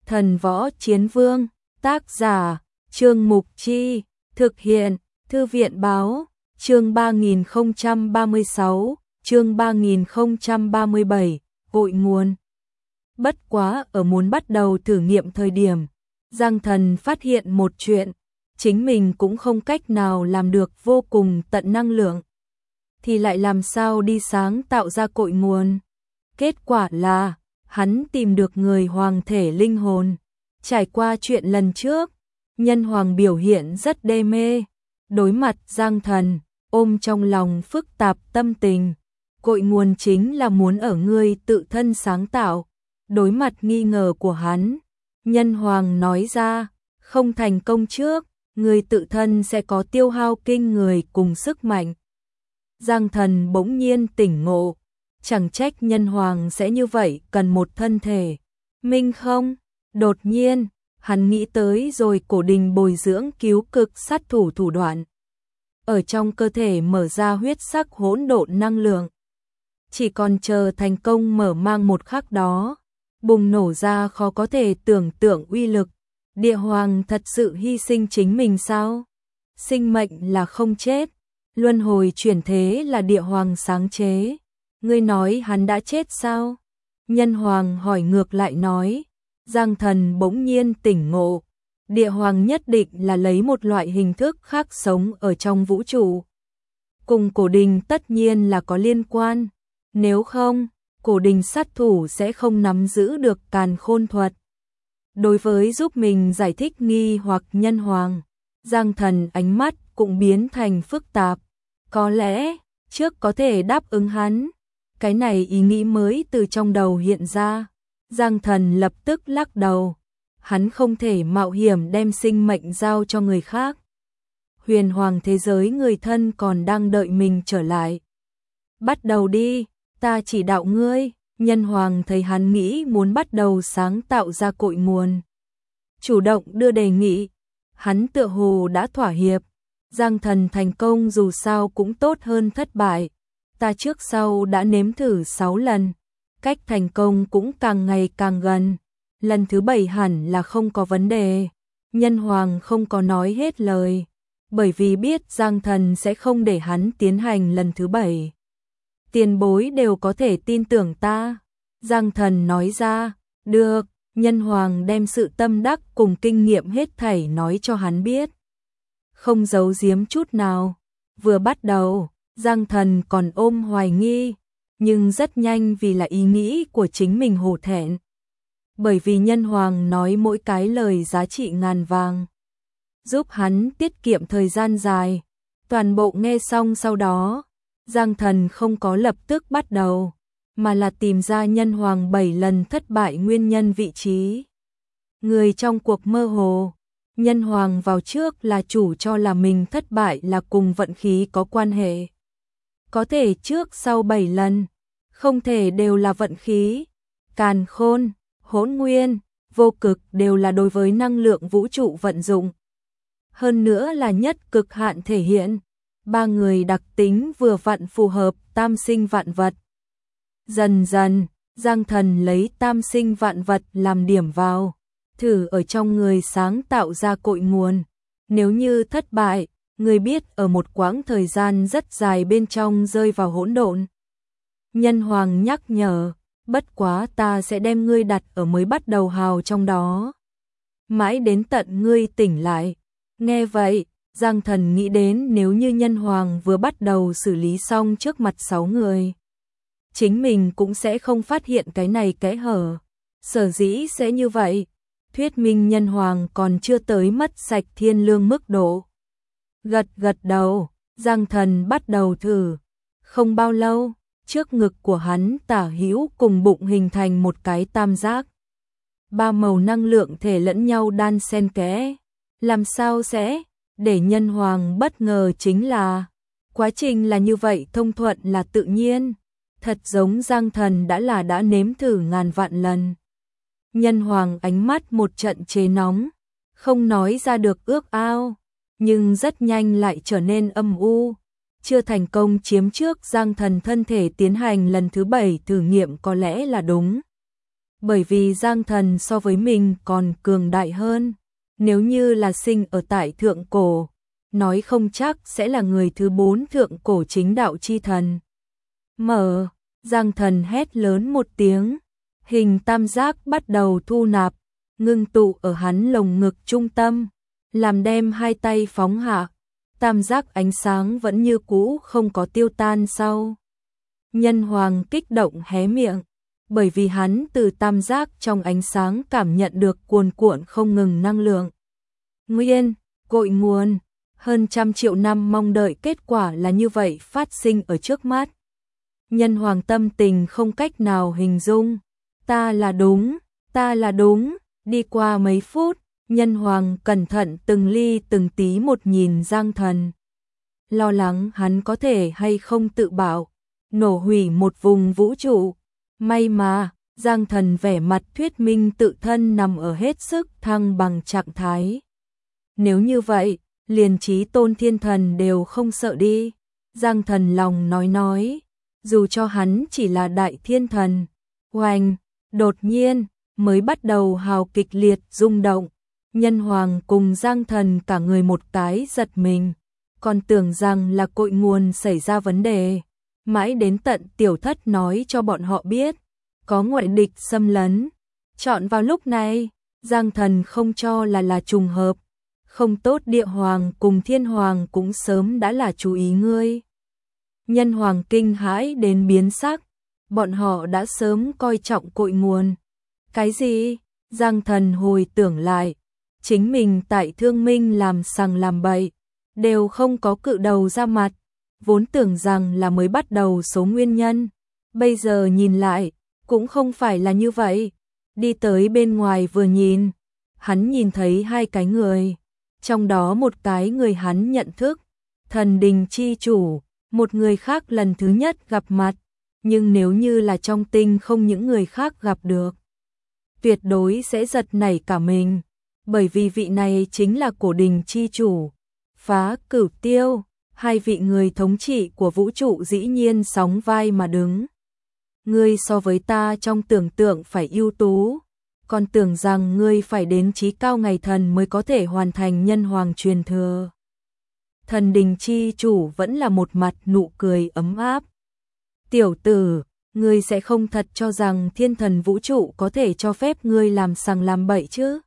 Thần Võ Chiến Vương, tác giả, Trương Mục Chi, thực hiện, Thư viện báo, chương 3036, chương 3037, cội nguồn. Bất quá ở muốn bắt đầu thử nghiệm thời điểm, Giang Thần phát hiện một chuyện, chính mình cũng không cách nào làm được vô cùng tận năng lượng, thì lại làm sao đi sáng tạo ra cội nguồn. Kết quả là, hắn tìm được người hoàng thể linh hồn. Trải qua chuyện lần trước, Nhân Hoàng biểu hiện rất đê mê, đối mặt Giang Thần, ôm trong lòng phức tạp tâm tình. Cội nguồn chính là muốn ở ngươi tự thân sáng tạo. Đối mặt nghi ngờ của hắn, Nhân Hoàng nói ra, không thành công trước, ngươi tự thân sẽ có tiêu hao kinh người cùng sức mạnh. Giang Thần bỗng nhiên tỉnh ngộ, chẳng trách Nhân Hoàng sẽ như vậy cần một thân thể. Minh không? Đột nhiên, hắn nghĩ tới rồi cổ đình bồi dưỡng cứu cực sát thủ thủ đoạn. Ở trong cơ thể mở ra huyết sắc hỗn độn năng lượng. Chỉ còn chờ thành công mở mang một khắc đó, bùng nổ ra khó có thể tưởng tượng uy lực. Địa Hoàng thật sự hy sinh chính mình sao? Sinh mệnh là không chết, luân hồi chuyển thế là Địa Hoàng sáng chế. Ngươi nói hắn đã chết sao? Nhân Hoàng hỏi ngược lại nói. Giang Thần bỗng nhiên tỉnh ngộ, Địa Hoàng nhất định là lấy một loại hình thức khác sống ở trong vũ trụ. Cùng cổ đình tất nhiên là có liên quan, nếu không, cổ đình sát thủ sẽ không nắm giữ được càn khôn thuật. Đối với giúp mình giải thích nghi hoặc Nhân Hoàng, Giang Thần ánh mắt cũng biến thành phức tạp. Có lẽ, trước có thể đáp ứng hắn, cái này ý nghĩ mới từ trong đầu hiện ra. Giang Thần lập tức lắc đầu, hắn không thể mạo hiểm đem sinh mệnh giao cho người khác. Huyền hoàng thế giới người thân còn đang đợi mình trở lại. Bắt đầu đi, ta chỉ đạo ngươi. Nhân Hoàng thấy hắn nghĩ muốn bắt đầu sáng tạo ra cội nguồn, chủ động đưa đề nghị, hắn tựa hồ đã thỏa hiệp. Giang Thần thành công dù sao cũng tốt hơn thất bại, ta trước sau đã nếm thử 6 lần. Cách thành công cũng càng ngày càng gần, lần thứ 7 hẳn là không có vấn đề. Nhân Hoàng không có nói hết lời, bởi vì biết Giang Thần sẽ không để hắn tiến hành lần thứ 7. Tiền bối đều có thể tin tưởng ta. Giang Thần nói ra, được. Nhân Hoàng đem sự tâm đắc cùng kinh nghiệm hết thảy nói cho hắn biết, không giấu giếm chút nào. Vừa bắt đầu, Giang Thần còn ôm hoài nghi, nhưng rất nhanh vì là ý nghĩ của chính mình hổ thẹn. Bởi vì Nhân Hoàng nói mỗi cái lời giá trị ngàn vàng, giúp hắn tiết kiệm thời gian dài. Toàn bộ nghe xong sau đó, Giang Thần không có lập tức bắt đầu, mà là tìm ra Nhân Hoàng 7 lần thất bại nguyên nhân vị trí. Người trong cuộc mơ hồ, Nhân Hoàng vào trước là chủ cho là mình thất bại là cùng vận khí có quan hệ. Có thể trước sau 7 lần, không thể đều là vận khí. Càn khôn, hỗn nguyên, vô cực đều là đối với năng lượng vũ trụ vận dụng. Hơn nữa là nhất cực hạn thể hiện. 3 người đặc tính vừa vặn phù hợp tam sinh vạn vật. Dần dần, Giang Thần lấy tam sinh vạn vật làm điểm vào, thử ở trong người sáng tạo ra cội nguồn. Nếu như thất bại, người biết ở một quãng thời gian rất dài bên trong rơi vào hỗn độn. Nhân Hoàng nhắc nhở, bất quá ta sẽ đem ngươi đặt ở mới bắt đầu hào trong đó, mãi đến tận ngươi tỉnh lại. Nghe vậy, Giang Thần nghĩ đến nếu như Nhân Hoàng vừa bắt đầu xử lý xong trước mặt 6 người, chính mình cũng sẽ không phát hiện cái này kẽ hở. Sở dĩ sẽ như vậy, thuyết minh Nhân Hoàng còn chưa tới mất sạch thiên lương mức độ. Gật gật đầu, Giang Thần bắt đầu thử. Không bao lâu, trước ngực của hắn tả hữu cùng bụng hình thành một cái tam giác. 3 màu năng lượng thể lẫn nhau đan xen kẽ. Làm sao sẽ? Để Nhân Hoàng bất ngờ chính là, quá trình là như vậy thông thuận là tự nhiên. Thật giống Giang Thần đã nếm thử ngàn vạn lần. Nhân Hoàng ánh mắt một trận chế nóng, không nói ra được ước ao, nhưng rất nhanh lại trở nên âm u. Chưa thành công chiếm trước Giang Thần thân thể tiến hành lần thứ 7 thử nghiệm có lẽ là đúng. bởi vì Giang Thần so với mình còn cường đại hơn. Nếu như là sinh ở tại thượng cổ, nói không chắc sẽ là người thứ 4 thượng cổ chính đạo chi thần. Mở, Giang Thần hét lớn một tiếng, hình tam giác bắt đầu thu nạp, ngưng tụ ở hắn lồng ngực trung tâm, làm đem hai tay phóng hạ, tam giác ánh sáng vẫn như cũ không có tiêu tan sau. Nhân Hoàng kích động hé miệng, bởi vì hắn từ tam giác trong ánh sáng cảm nhận được cuồn cuộn không ngừng năng lượng. Nguyên, cội nguồn, hơn 100 triệu năm mong đợi kết quả là như vậy phát sinh ở trước mắt. Nhân Hoàng tâm tình không cách nào hình dung, ta là đúng, đi qua mấy phút, Nhân Hoàng cẩn thận từng ly từng tí một nhìn Giang Thần. Lo lắng hắn có thể hay không tự bảo, nổ hủy một vùng vũ trụ. May mà, Giang Thần vẻ mặt thuyết minh tự thân nằm ở hết sức thăng bằng trạng thái. Nếu như vậy, liền Chí Tôn Thiên Thần đều không sợ đi. Giang Thần lòng nói, dù cho hắn chỉ là đại thiên thần. Oanh, đột nhiên, mới bắt đầu hào kịch liệt rung động. Nhân Hoàng cùng Giang Thần cả người một cái giật mình, còn tưởng rằng là cội nguồn xảy ra vấn đề. Mãi đến tận Tiểu Thất nói cho bọn họ biết, có ngoại địch xâm lấn. Chọn vào lúc này, Giang Thần không cho là trùng hợp. Không tốt, Địa Hoàng cùng Thiên Hoàng cũng sớm đã là chú ý ngươi. Nhân Hoàng kinh hãi đến biến sắc, bọn họ đã sớm coi trọng cội nguồn. Cái gì? Giang Thần hồi tưởng lại, chính mình tại Thương Minh làm sằng làm bậy, đều không có cự đầu ra mặt, vốn tưởng rằng là mới bắt đầu số nguyên nhân, bây giờ nhìn lại, cũng không phải là như vậy. Đi tới bên ngoài vừa nhìn, hắn nhìn thấy hai cái người, trong đó một cái người hắn nhận thức, Thần Đình chi chủ, một người khác lần thứ nhất gặp mặt, nhưng nếu như là trong tinh không những người khác gặp được, tuyệt đối sẽ giật nảy cả mình, bởi vì vị này chính là Cổ Đình chi chủ, Phá Cửu Tiêu, hai vị người thống trị của vũ trụ dĩ nhiên sóng vai mà đứng. Ngươi so với ta trong tưởng tượng phải ưu tú, còn tưởng rằng ngươi phải đến chí cao ngày thần mới có thể hoàn thành Nhân Hoàng truyền thừa. Thần Đình chi chủ vẫn là một mặt nụ cười ấm áp. Tiểu tử, ngươi sẽ không thật cho rằng thiên thần vũ trụ có thể cho phép ngươi làm sằng làm bậy chứ?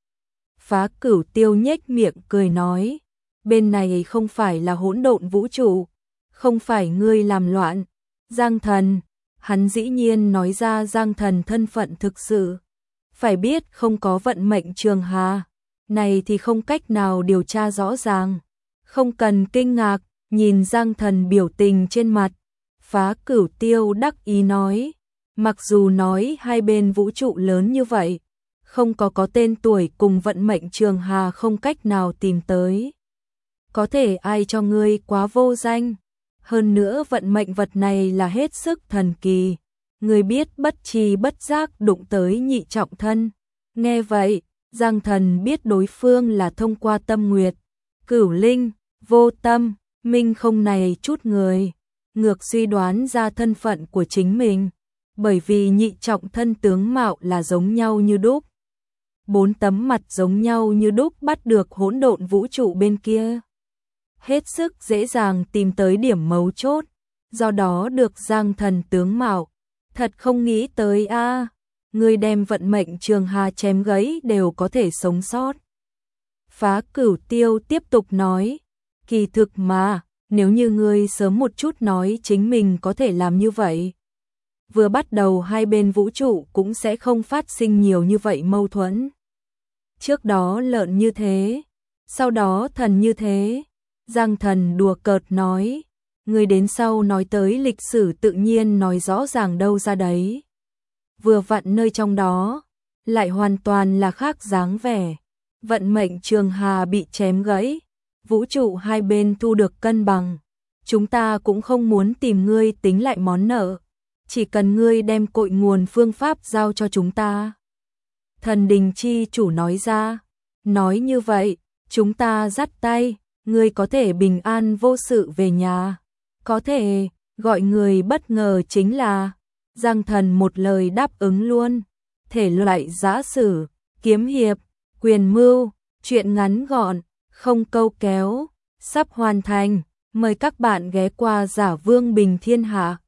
Phá Cửu Tiêu nhếch miệng cười nói, bên này không phải là hỗn độn vũ trụ, không phải ngươi làm loạn. Giang Thần, hắn dĩ nhiên nói ra Giang Thần thân phận thực sự. Phải biết không có vận mệnh trường hà, này thì không cách nào điều tra rõ ràng. Không cần kinh ngạc, nhìn Giang Thần biểu tình trên mặt, Phá Cửu Tiêu đắc ý nói, mặc dù nói hai bên vũ trụ lớn như vậy, không có tên tuổi cùng vận mệnh trường hà không cách nào tìm tới. Có thể ai cho ngươi quá vô danh, hơn nữa vận mệnh vật này là hết sức thần kỳ. Ngươi biết bất tri bất giác đụng tới nhị trọng thân. Nghe vậy, Giang Thần biết đối phương là thông qua Tâm Nguyệt, Cửu Linh, Vô Tâm, Minh không này chút người, ngược suy đoán ra thân phận của chính mình, bởi vì nhị trọng thân tướng mạo là giống nhau như đúc. 4 tấm mặt giống nhau như đúc bắt được hỗn độn vũ trụ bên kia. Hết sức dễ dàng tìm tới điểm mấu chốt, do đó được Giang Thần tướng mạo. Thật không nghĩ tới a, ngươi đem vận mệnh trường hà chém gãy đều có thể sống sót. Phá Cửu Tiêu tiếp tục nói, kỳ thực mà, nếu như ngươi sớm một chút nói chính mình có thể làm như vậy, vừa bắt đầu hai bên vũ trụ cũng sẽ không phát sinh nhiều như vậy mâu thuẫn. Trước đó lợn như thế, sau đó thần như thế. Giang Thần đùa cợt nói, người đến sau nói tới lịch sử tự nhiên nói rõ ràng đâu ra đấy. Vừa vặn nơi trong đó, lại hoàn toàn là khác dáng vẻ. Vận mệnh trường hà bị chém gãy, vũ trụ hai bên thu được cân bằng. Chúng ta cũng không muốn tìm ngươi tính lại món nợ, chỉ cần ngươi đem cội nguồn phương pháp giao cho chúng ta. Thần Đình chi chủ nói ra, nói như vậy, chúng ta dắt tay, ngươi có thể bình an vô sự về nhà. Có thể, gọi người bất ngờ chính là, Giang Thần một lời đáp ứng luôn. thể loại giã sử, kiếm hiệp, quyền mưu, truyện ngắn gọn, không câu kéo, sắp hoàn thành. Mời các bạn ghé qua Giả Vương Bình Thiên Hạ.